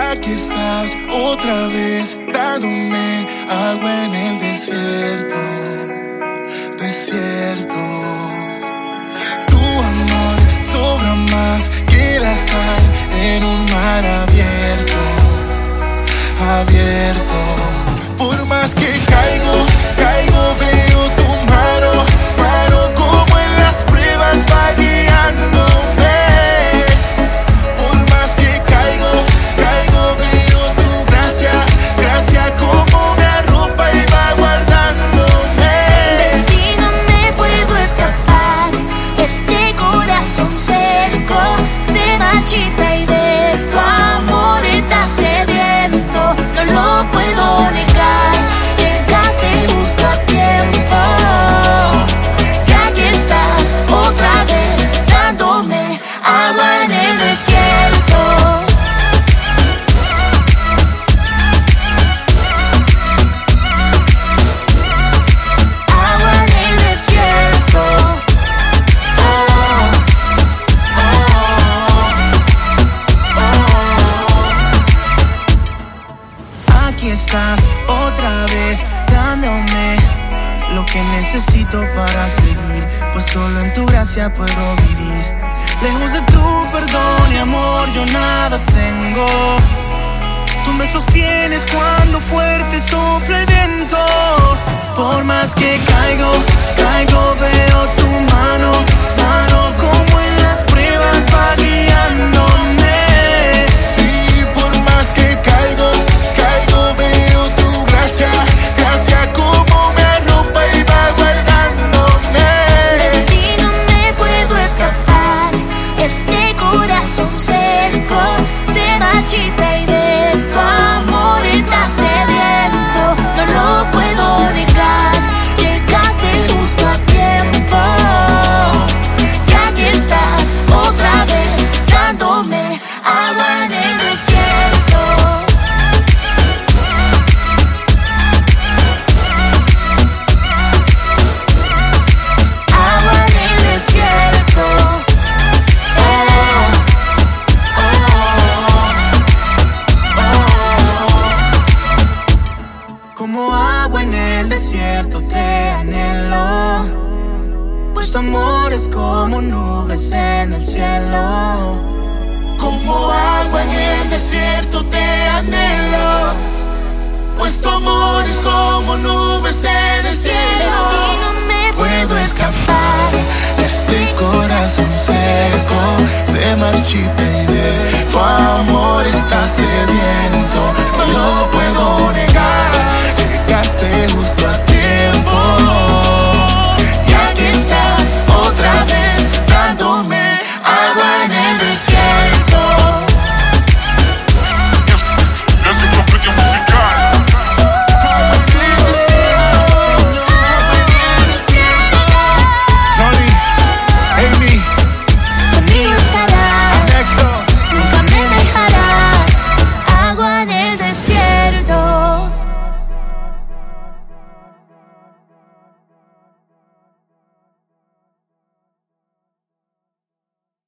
Aquí estás otra vez dándome agua en el desierto, desierto. Tu amor sobra más que la sal en un mar abierto, abierto. Por más que caigo, veo tu mano, mano como en las pruebas va guiándome. Por más que caigo, veo tu gracia, gracia como me arropa y va guardándome. De ti no me puedo escapar, este corazón seco se marchita y de tu amor está sediento, no lo puedo negar, llegaste justo a tiempo, y aquí estás otra vez dándome agua en el desierto. Agua en el desierto. Aquí estás otra vez dándome lo que necesito para seguir, pues solo en tu gracia puedo vivir. Lejos de tu perdón y amor yo nada tengo. Tú me sostienes cuando fuerte sopla el viento. Por más que caigo, veo tu mano, mano como en las pruebas va guiándome. Sí, por más que caigo, veo tu gracia, gracia como me arropa y va guardándome. De ti no me puedo escapar, este corazón seco se marchita y de tu amor está sediento, no lo puedo negar, llegaste justo a tiempo, y aquí estás otra vez dándome agua en el desierto. Agua en el desierto. Como agua en el desierto te anhelo, pues tu amor es como nubes en el cielo. Como agua en el desierto te anhelo, pues tu amor es como nubes en el cielo. De ti no me Puedo escapar, este corazón seco se marchita y de